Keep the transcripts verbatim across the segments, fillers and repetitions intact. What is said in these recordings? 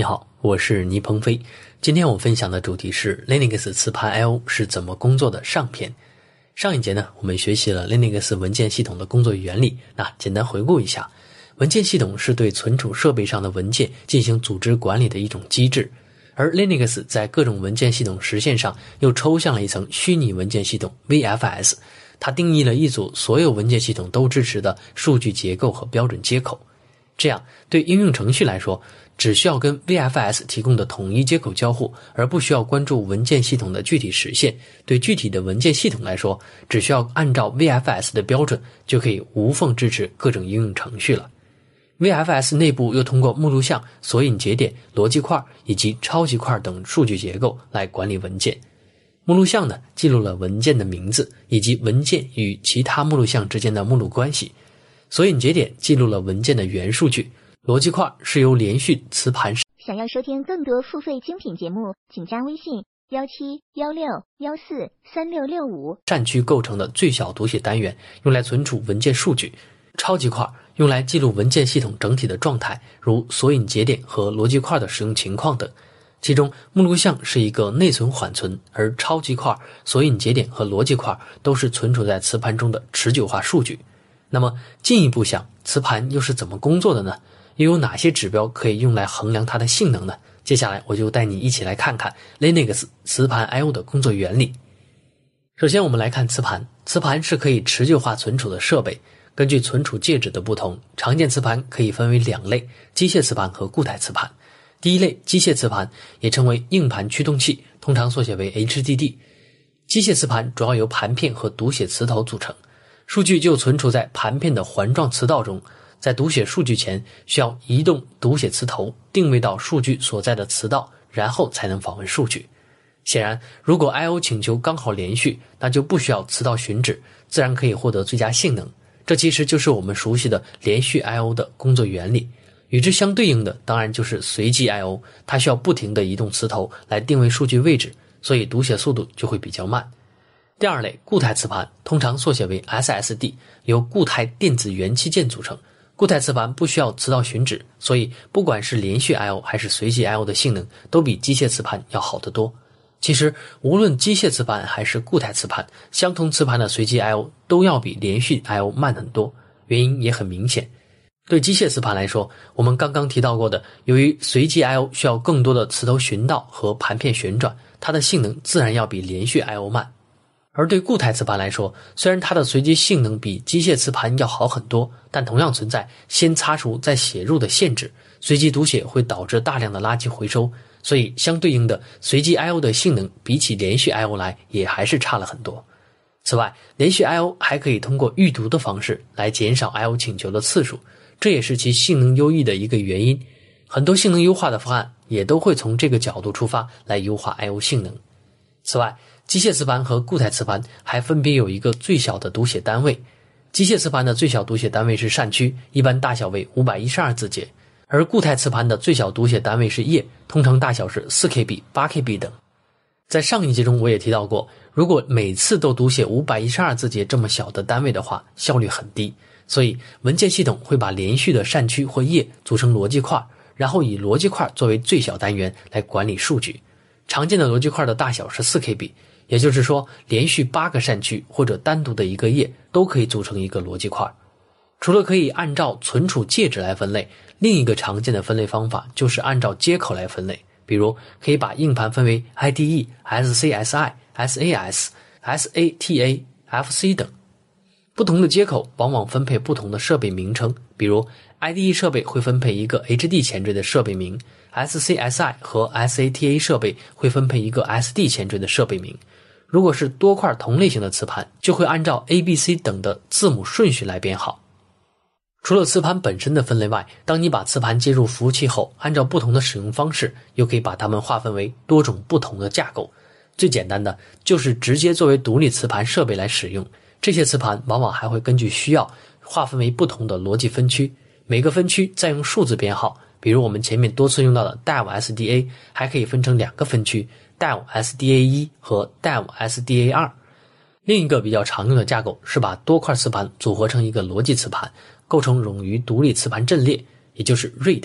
你好，我是倪鹏飞。今天我分享的主题是 Linux 磁盘 I O 是怎么工作的上篇。上一节呢，我们学习了 Linux 文件系统的工作原理。那简单回顾一下，文件系统是对存储设备上的文件进行组织管理的一种机制，而 Linux 在各种文件系统实现上又抽象了一层虚拟文件系统 V F S， 它定义了一组所有文件系统都支持的数据结构和标准接口。这样对应用程序来说，只需要跟 V F S 提供的统一接口交互，而不需要关注文件系统的具体实现。对具体的文件系统来说，只需要按照 V F S 的标准，就可以无缝支持各种应用程序了。V F S 内部又通过目录项、索引节点、逻辑块以及超级块等数据结构来管理文件。目录项呢，记录了文件的名字以及文件与其他目录项之间的目录关系。索引节点记录了文件的原数据，逻辑块是由连续磁盘。 想要收听更多付费精品节目，请加微信幺七幺六幺四三六六五。 扇区构成的最小读写单元，用来存储文件数据。超级块用来记录文件系统整体的状态，如索引节点和逻辑块的使用情况等。其中目录项是一个内存缓存，而超级块、索引节点和逻辑块都是存储在磁盘中的持久化数据。那么进一步想，磁盘又是怎么工作的呢？又有哪些指标可以用来衡量它的性能呢？接下来我就带你一起来看看 Linux 磁盘 I O 的工作原理。首先我们来看磁盘，磁盘是可以持久化存储的设备。根据存储介质的不同，常见磁盘可以分为两类，机械磁盘和固态磁盘。第一类机械磁盘也称为硬盘驱动器，通常缩写为 H D D。 机械磁盘主要由盘片和读写磁头组成，数据就存储在盘片的环状磁道中，在读写数据前需要移动读写磁头定位到数据所在的磁道，然后才能访问数据。显然，如果 I O 请求刚好连续，那就不需要磁道寻址，自然可以获得最佳性能。这其实就是我们熟悉的连续 I O 的工作原理。与之相对应的当然就是随机 I O， 它需要不停地移动磁头来定位数据位置，所以读写速度就会比较慢。第二类固态磁盘通常缩写为 S S D， 由固态电子元器件组成。固态磁盘不需要磁道寻址，所以不管是连续 I O 还是随机 I O 的性能都比机械磁盘要好得多。其实无论机械磁盘还是固态磁盘，相同磁盘的随机 I O 都要比连续 I O 慢很多，原因也很明显。对机械磁盘来说，我们刚刚提到过的，由于随机 I O 需要更多的磁头寻道和盘片旋转，它的性能自然要比连续 I O 慢。而对固态磁盘来说，虽然它的随机性能比机械磁盘要好很多，但同样存在先擦除再写入的限制，随机读写会导致大量的垃圾回收，所以相对应的随机 I O 的性能比起连续 I O 来也还是差了很多。此外，连续 I O 还可以通过预读的方式来减少 I O 请求的次数，这也是其性能优异的一个原因。很多性能优化的方案也都会从这个角度出发来优化 I O 性能。此外，机械磁盘和固态磁盘还分别有一个最小的读写单位。机械磁盘的最小读写单位是扇区，一般大小为五百一十二字节，而固态磁盘的最小读写单位是页，通常大小是 四 K B、八 K B 等。在上一节中我也提到过，如果每次都读写五百一十二字节这么小的单位的话，效率很低，所以文件系统会把连续的扇区或页组成逻辑块，然后以逻辑块作为最小单元来管理数据。常见的逻辑块的大小是 四 K B， 也就是说连续八个扇区或者单独的一个页都可以组成一个逻辑块。除了可以按照存储介质来分类，另一个常见的分类方法就是按照接口来分类。比如可以把硬盘分为 I D E、S C S I、S A S、S A T A、F C 等。不同的接口往往分配不同的设备名称，比如 I D E 设备会分配一个 H D 前缀的设备名， S C S I 和 S A T A 设备会分配一个 S D 前缀的设备名。如果是多块同类型的磁盘，就会按照 A、B、C 等的字母顺序来编号。除了磁盘本身的分类外，当你把磁盘接入服务器后，按照不同的使用方式，又可以把它们划分为多种不同的架构。最简单的就是直接作为独立磁盘设备来使用，这些磁盘往往还会根据需要划分为不同的逻辑分区，每个分区再用数字编号，比如我们前面多次用到的 D E V S D A 还可以分成两个分区， D E V S D A 一 和 D E V S D A 二。另一个比较常用的架构是把多块磁盘组合成一个逻辑磁盘，构成冗余独立磁盘阵列，也就是 R A I D。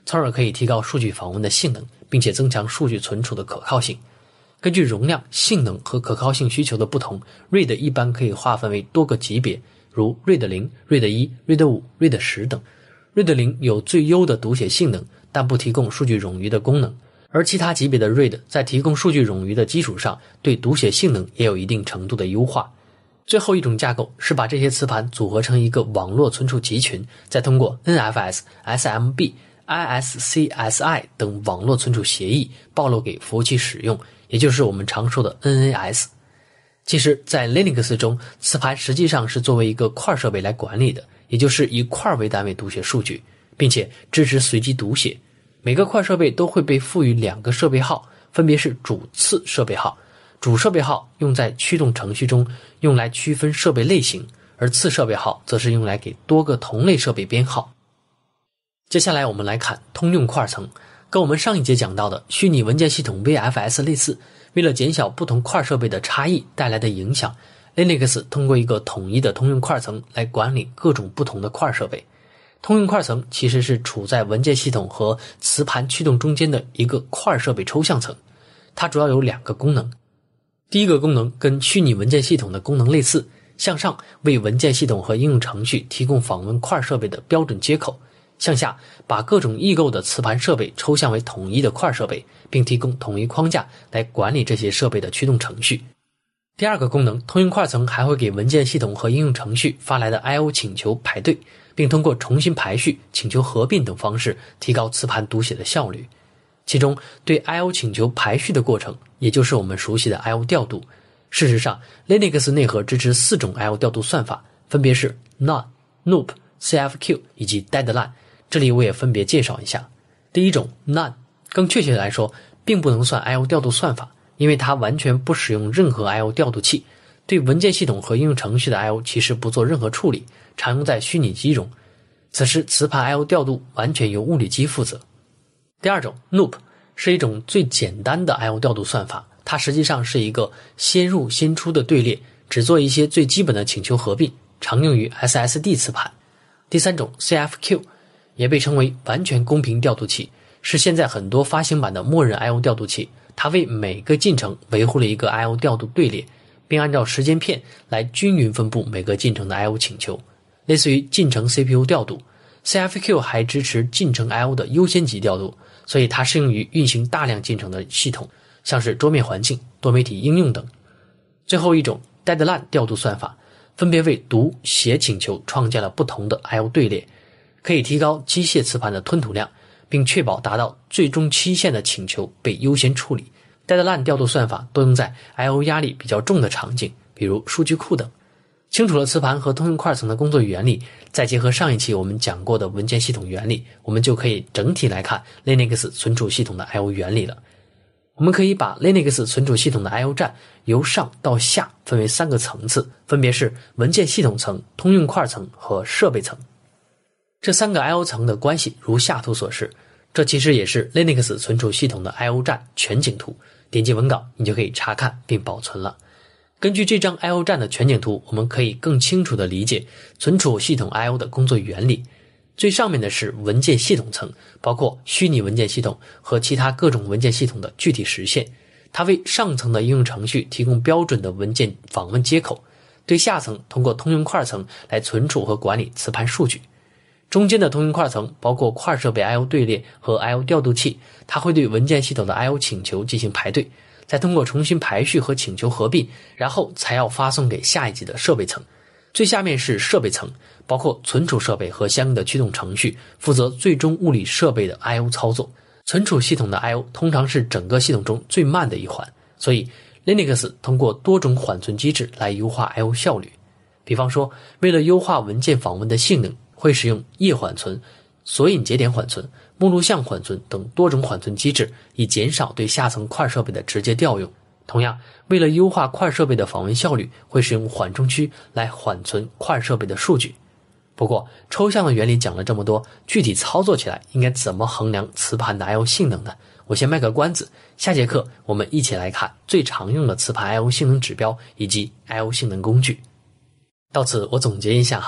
从而可以提高数据访问的性能，并且增强数据存储的可靠性。根据容量、性能和可靠性需求的不同 ，RAID 一般可以划分为多个级别，如 RAID 零、RAID 一、RAID 五、RAID 十等。RAID 零有最优的读写性能，但不提供数据冗余的功能，而其他级别的 RAID 在提供数据冗余的基础上，对读写性能也有一定程度的优化。最后一种架构是把这些磁盘组合成一个网络存储集群，再通过 N F S、S M B、I S C S I 等网络存储协议暴露给服务器使用，也就是我们常说的 N A S。 其实在 Linux 中，磁盘实际上是作为一个块设备来管理的，也就是以块为单位读写数据，并且支持随机读写。每个块设备都会被赋予两个设备号，分别是主次设备号。主设备号用在驱动程序中，用来区分设备类型，而次设备号则是用来给多个同类设备编号。接下来我们来看通用块层。跟我们上一节讲到的虚拟文件系统 V F S 类似，为了减小不同块设备的差异带来的影响， Linux 通过一个统一的通用块层来管理各种不同的块设备。通用块层其实是处在文件系统和磁盘驱动中间的一个块设备抽象层，它主要有两个功能。第一个功能跟虚拟文件系统的功能类似，向上为文件系统和应用程序提供访问块设备的标准接口，向下把各种异构的磁盘设备抽象为统一的块设备，并提供统一框架来管理这些设备的驱动程序。第二个功能，通用块层还会给文件系统和应用程序发来的 I O 请求排队，并通过重新排序、请求合并等方式提高磁盘读写的效率。其中对 I O 请求排序的过程，也就是我们熟悉的 I O 调度。事实上 Linux 内核支持四种 I O 调度算法，分别是 None、Noop、C F Q 以及 Deadline， 这里我也分别介绍一下。第一种 None， 更确切来说并不能算 I O 调度算法，因为它完全不使用任何 I O 调度器，对文件系统和应用程序的 I O 其实不做任何处理，常用在虚拟机中。此时磁盘 I O 调度完全由物理机负责。第二种 Noop 是一种最简单的 I O 调度算法，它实际上是一个先入先出的队列，只做一些最基本的请求合并，常用于 S S D 磁盘。第三种 C F Q 也被称为完全公平调度器，是现在很多发行版的默认 I O 调度器，它为每个进程维护了一个 I O 调度队列，并按照时间片来均匀分布每个进程的 I O 请求，类似于进程 C P U 调度。C F Q 还支持进程 I O 的优先级调度，所以它适用于运行大量进程的系统，像是桌面环境、多媒体应用等。最后一种 Deadline 调度算法，分别为读、写请求创建了不同的 I O 队列，可以提高机械磁盘的吞吐量，并确保达到最终期限的请求被优先处理。Deadline 调度算法多用在 I O 压力比较重的场景，比如数据库等。清楚了磁盘和通用块层的工作原理，再结合上一期我们讲过的文件系统原理，我们就可以整体来看 Linux 存储系统的 I O 原理了。我们可以把 Linux 存储系统的 I O 站由上到下分为三个层次，分别是文件系统层、通用块层和设备层。这三个 I O 层的关系如下图所示，这其实也是 Linux 存储系统的 I O 站全景图，点击文稿你就可以查看并保存了。根据这张 I O 站的全景图，我们可以更清楚地理解存储系统 I O 的工作原理。最上面的是文件系统层，包括虚拟文件系统和其他各种文件系统的具体实现，它为上层的应用程序提供标准的文件访问接口，对下层通过通用块层来存储和管理磁盘数据。中间的通用块层包括块设备 I O 队列和 I O 调度器，它会对文件系统的 I O 请求进行排队，再通过重新排序和请求合并，然后才要发送给下一级的设备层。最下面是设备层，包括存储设备和相应的驱动程序，负责最终物理设备的 I O 操作。存储系统的 I O 通常是整个系统中最慢的一环，所以 Linux 通过多种缓存机制来优化 I O 效率。比方说，为了优化文件访问的性能，会使用页缓存、索引节点缓存、目录项缓存等多种缓存机制，以减少对下层块设备的直接调用。同样，为了优化块设备的访问效率，会使用缓冲区来缓存块设备的数据。不过，抽象的原理讲了这么多，具体操作起来应该怎么衡量磁盘的 I O 性能呢？我先卖个关子，下节课我们一起来看最常用的磁盘 I O 性能指标以及 I O 性能工具。到此我总结一下哈，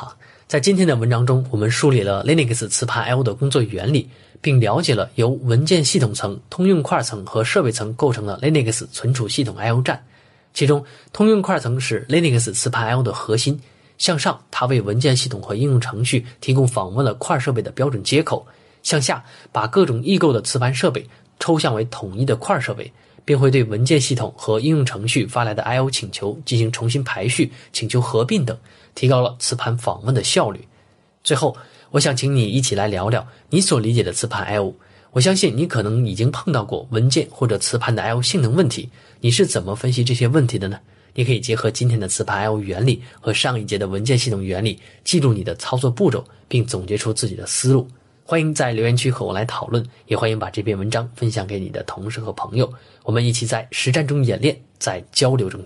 在今天的文章中，我们梳理了 Linux 磁盘 I O 的工作原理，并了解了由文件系统层、通用块层和设备层构成的 Linux 存储系统 I O 站。其中，通用块层是 Linux 磁盘 I O 的核心。向上，它为文件系统和应用程序提供访问了块设备的标准接口；向下，把各种异构的磁盘设备抽象为统一的块设备，并会对文件系统和应用程序发来的 I O 请求进行重新排序、请求合并等，提高了磁盘访问的效率。最后，我想请你一起来聊聊你所理解的磁盘 I O。我相信你可能已经碰到过文件或者磁盘的 I O 性能问题，你是怎么分析这些问题的呢？你可以结合今天的磁盘 I O 原理和上一节的文件系统原理，记录你的操作步骤，并总结出自己的思路。欢迎在留言区和我来讨论，也欢迎把这篇文章分享给你的同事和朋友，我们一起在实战中演练，在交流中